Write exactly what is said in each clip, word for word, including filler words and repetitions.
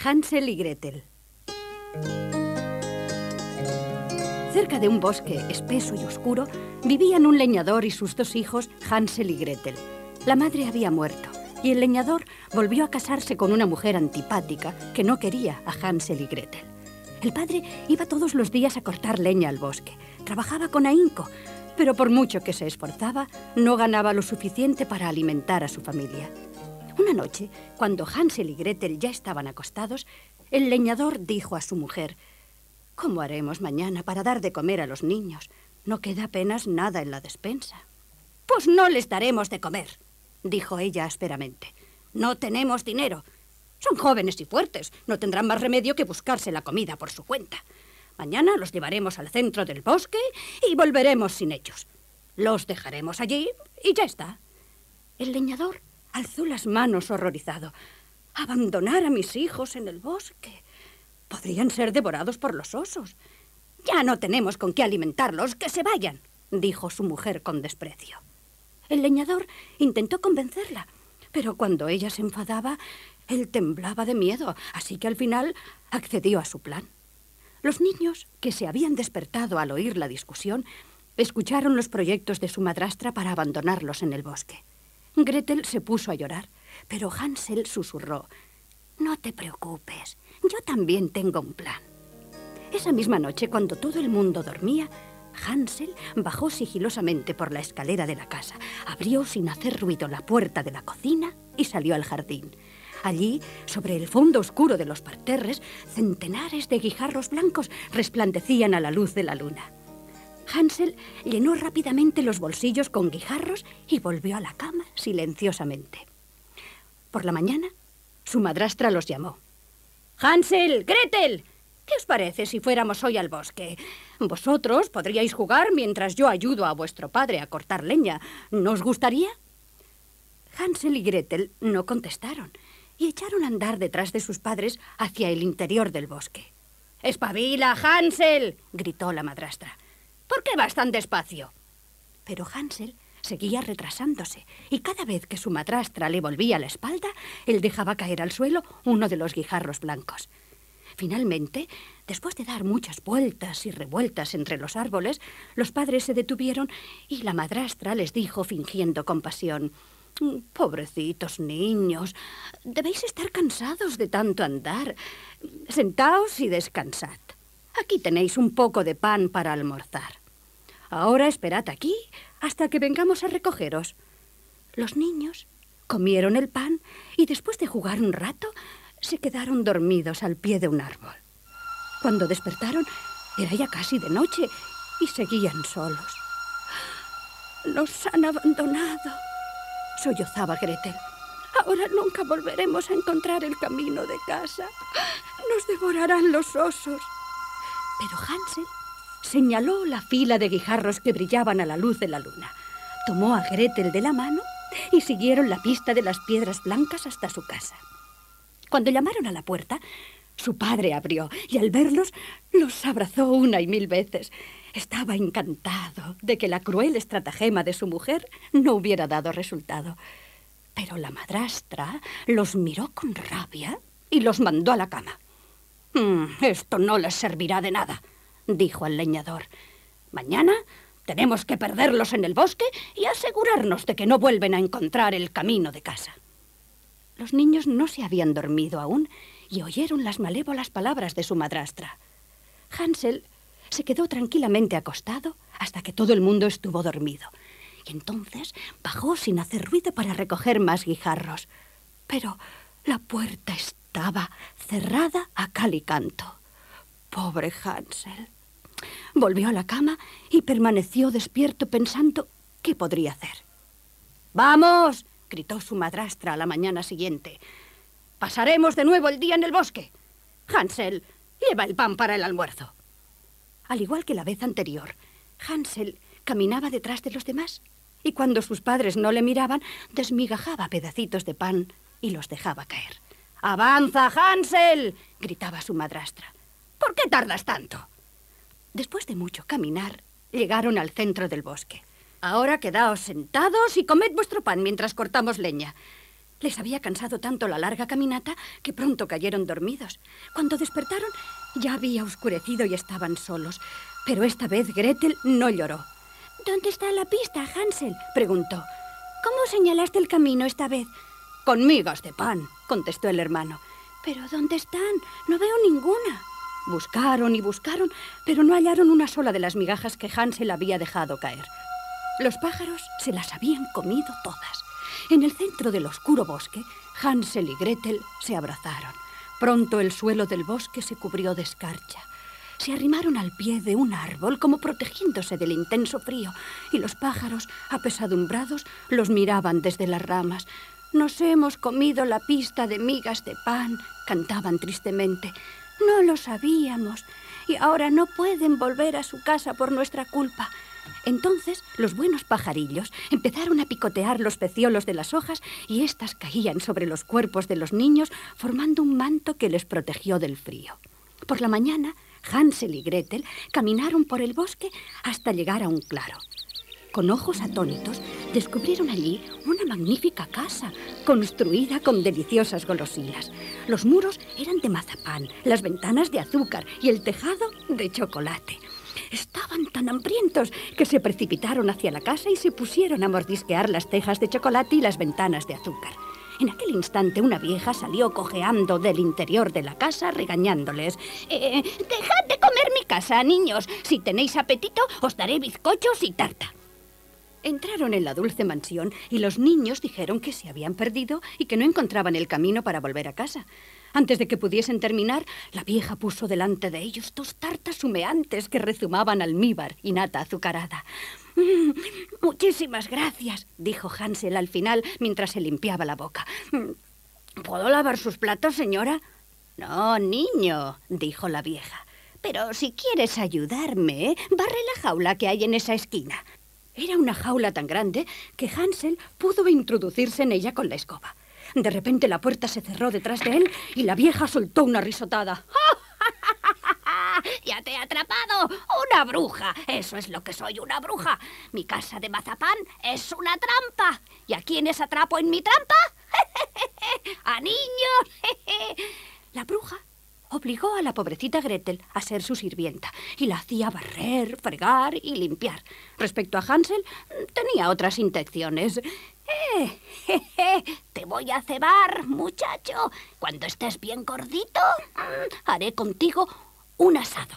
Hansel y Gretel. Cerca de un bosque espeso y oscuro vivían un leñador y sus dos hijos, Hansel y Gretel. La madre había muerto y el leñador volvió a casarse con una mujer antipática que no quería a Hansel y Gretel. El padre iba todos los días a cortar leña al bosque. Trabajaba con ahínco, pero por mucho que se esforzaba, no ganaba lo suficiente para alimentar a su familia. Una noche, cuando Hansel y Gretel ya estaban acostados, el leñador dijo a su mujer: «¿Cómo haremos mañana para dar de comer a los niños? No queda apenas nada en la despensa». «Pues no les daremos de comer», dijo ella ásperamente. «No tenemos dinero. Son jóvenes y fuertes. No tendrán más remedio que buscarse la comida por su cuenta. Mañana los llevaremos al centro del bosque y volveremos sin ellos. Los dejaremos allí y ya está». El leñador alzó las manos horrorizado. «¿Abandonar a mis hijos en el bosque? Podrían ser devorados por los osos». «Ya no tenemos con qué alimentarlos. ¡Que se vayan!», dijo su mujer con desprecio. El leñador intentó convencerla, pero cuando ella se enfadaba, él temblaba de miedo, así que al final accedió a su plan. Los niños, que se habían despertado al oír la discusión, escucharon los proyectos de su madrastra para abandonarlos en el bosque. Gretel se puso a llorar, pero Hansel susurró: «No te preocupes, yo también tengo un plan». Esa misma noche, cuando todo el mundo dormía, Hansel bajó sigilosamente por la escalera de la casa, abrió sin hacer ruido la puerta de la cocina y salió al jardín. Allí, sobre el fondo oscuro de los parterres, centenares de guijarros blancos resplandecían a la luz de la luna. Hansel llenó rápidamente los bolsillos con guijarros y volvió a la cama silenciosamente. Por la mañana, su madrastra los llamó. «Hansel, Gretel, ¿qué os parece si fuéramos hoy al bosque? Vosotros podríais jugar mientras yo ayudo a vuestro padre a cortar leña. ¿No os gustaría?». Hansel y Gretel no contestaron y echaron a andar detrás de sus padres hacia el interior del bosque. «¡Espabila, Hansel!», gritó la madrastra. «¿Por qué vas tan despacio?». Pero Hansel seguía retrasándose y cada vez que su madrastra le volvía la espalda, él dejaba caer al suelo uno de los guijarros blancos. Finalmente, después de dar muchas vueltas y revueltas entre los árboles, los padres se detuvieron y la madrastra les dijo fingiendo compasión: «Pobrecitos niños, debéis estar cansados de tanto andar. Sentaos y descansad. Aquí tenéis un poco de pan para almorzar. Ahora esperad aquí hasta que vengamos a recogeros». Los niños comieron el pan y después de jugar un rato, se quedaron dormidos al pie de un árbol. Cuando despertaron, era ya casi de noche y seguían solos. «Nos han abandonado», sollozaba Gretel. «Ahora nunca volveremos a encontrar el camino de casa. Nos devorarán los osos». Pero Hansel señaló la fila de guijarros que brillaban a la luz de la luna. Tomó a Gretel de la mano y siguieron la pista de las piedras blancas hasta su casa. Cuando llamaron a la puerta, su padre abrió y al verlos los abrazó una y mil veces. Estaba encantado de que la cruel estratagema de su mujer no hubiera dado resultado. Pero la madrastra los miró con rabia y los mandó a la cama. «Mm, esto no les servirá de nada», dijo al leñador. «Mañana tenemos que perderlos en el bosque y asegurarnos de que no vuelven a encontrar el camino de casa». Los niños no se habían dormido aún y oyeron las malévolas palabras de su madrastra. Hansel se quedó tranquilamente acostado hasta que todo el mundo estuvo dormido. Y entonces bajó sin hacer ruido para recoger más guijarros. Pero la puerta estaba cerrada a cal y canto. Pobre Hansel. Volvió a la cama y permaneció despierto pensando qué podría hacer. «¡Vamos!», gritó su madrastra a la mañana siguiente. «Pasaremos de nuevo el día en el bosque. Hansel, lleva el pan para el almuerzo». Al igual que la vez anterior, Hansel caminaba detrás de los demás y cuando sus padres no le miraban, desmigajaba pedacitos de pan y los dejaba caer. «¡Avanza, Hansel!», gritaba su madrastra. «¿Por qué tardas tanto?». Después de mucho caminar, llegaron al centro del bosque. «Ahora quedaos sentados y comed vuestro pan mientras cortamos leña. Les había cansado tanto la larga caminata que pronto cayeron dormidos. Cuando despertaron, ya había oscurecido y estaban solos. Pero esta vez Gretel no lloró. ¿Dónde está la pista, Hansel?, preguntó. ¿Cómo señalaste el camino esta vez? Con migas de pan, contestó el hermano. ¿Pero dónde están? No veo ninguna. Buscaron y buscaron, pero no hallaron una sola de las migajas que Hansel había dejado caer. Los pájaros se las habían comido todas. En el centro del oscuro bosque, Hansel y Gretel se abrazaron. Pronto el suelo del bosque se cubrió de escarcha. Se arrimaron al pie de un árbol como protegiéndose del intenso frío, y los pájaros, apesadumbrados, los miraban desde las ramas. «Nos hemos comido la pista de migas de pan», cantaban tristemente. «No lo sabíamos, y ahora no pueden volver a su casa por nuestra culpa». Entonces los buenos pajarillos empezaron a picotear los peciolos de las hojas y éstas caían sobre los cuerpos de los niños, formando un manto que les protegió del frío. Por la mañana, Hansel y Gretel caminaron por el bosque hasta llegar a un claro. Con ojos atónitos, descubrieron allí una magnífica casa, construida con deliciosas golosinas. Los muros eran de mazapán, las ventanas de azúcar y el tejado de chocolate. Estaban tan hambrientos que se precipitaron hacia la casa y se pusieron a mordisquear las tejas de chocolate y las ventanas de azúcar. En aquel instante una vieja salió cojeando del interior de la casa regañándoles. Eh, «Dejad de comer mi casa, niños. Si tenéis apetito, os daré bizcochos y tarta». Entraron en la dulce mansión y los niños dijeron que se habían perdido y que no encontraban el camino para volver a casa. Antes de que pudiesen terminar, la vieja puso delante de ellos dos tartas humeantes que rezumaban almíbar y nata azucarada. Mm, «Muchísimas gracias», dijo Hansel al final mientras se limpiaba la boca. «¿Puedo lavar sus platos, señora?» «No, niño», dijo la vieja. «Pero si quieres ayudarme, barre la jaula que hay en esa esquina». Era una jaula tan grande que Hansel pudo introducirse en ella con la escoba. De repente la puerta se cerró detrás de él y la vieja soltó una risotada. «¡Ya te he atrapado! ¡Una bruja! Eso es lo que soy, una bruja. Mi casa de mazapán es una trampa. ¿Y a quiénes atrapo en mi trampa? ¡A niños!» La bruja obligó a la pobrecita Gretel a ser su sirvienta y la hacía barrer, fregar y limpiar. Respecto a Hansel, tenía otras intenciones. Eh, jeje, te voy a cebar, muchacho. Cuando estés bien gordito, haré contigo un asado.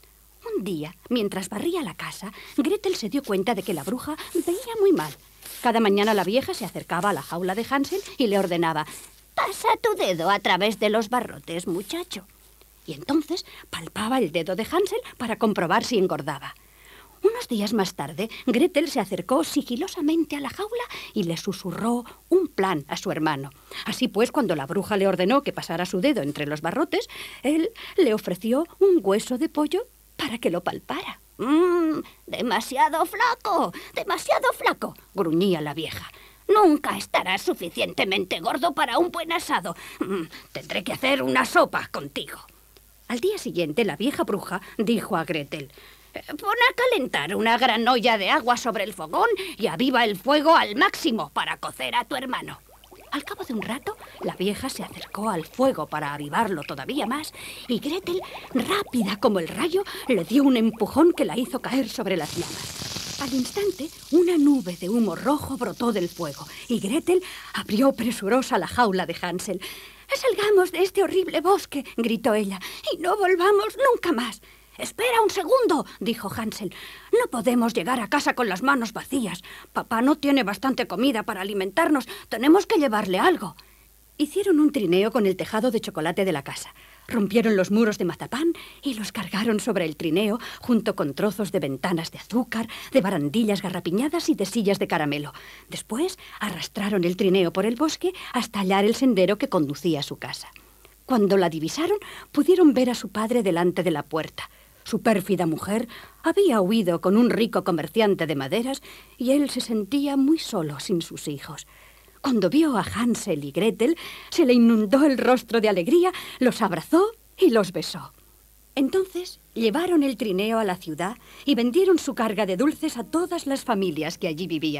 Un día, mientras barría la casa, Gretel se dio cuenta de que la bruja veía muy mal. Cada mañana la vieja se acercaba a la jaula de Hansel y le ordenaba: «Pasa tu dedo a través de los barrotes, muchacho». Y entonces palpaba el dedo de Hansel para comprobar si engordaba. Unos días más tarde, Gretel se acercó sigilosamente a la jaula y le susurró un plan a su hermano. Así pues, cuando la bruja le ordenó que pasara su dedo entre los barrotes, él le ofreció un hueso de pollo para que lo palpara. «Mmm, demasiado flaco, demasiado flaco», gruñía la vieja. «Nunca estarás suficientemente gordo para un buen asado. Mm, tendré que hacer una sopa contigo». Al día siguiente, la vieja bruja dijo a Gretel: «Pon a calentar una gran olla de agua sobre el fogón y aviva el fuego al máximo para cocer a tu hermano». Al cabo de un rato, la vieja se acercó al fuego para avivarlo todavía más y Gretel, rápida como el rayo, le dio un empujón que la hizo caer sobre las llamas. Al instante, una nube de humo rojo brotó del fuego y Gretel abrió presurosa la jaula de Hansel. «Salgamos de este horrible bosque», gritó ella, «y no volvamos nunca más». «Espera un segundo», dijo Hansel. «No podemos llegar a casa con las manos vacías. Papá no tiene bastante comida para alimentarnos. Tenemos que llevarle algo». Hicieron un trineo con el tejado de chocolate de la casa. Rompieron los muros de mazapán y los cargaron sobre el trineo junto con trozos de ventanas de azúcar, de barandillas garrapiñadas y de sillas de caramelo. Después arrastraron el trineo por el bosque hasta hallar el sendero que conducía a su casa. Cuando la divisaron, pudieron ver a su padre delante de la puerta. Su pérfida mujer había huido con un rico comerciante de maderas y él se sentía muy solo sin sus hijos. Cuando vio a Hansel y Gretel, se le inundó el rostro de alegría, los abrazó y los besó. Entonces llevaron el trineo a la ciudad y vendieron su carga de dulces a todas las familias que allí vivían.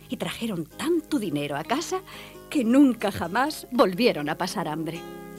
y trajeron tanto dinero a casa que nunca jamás volvieron a pasar hambre.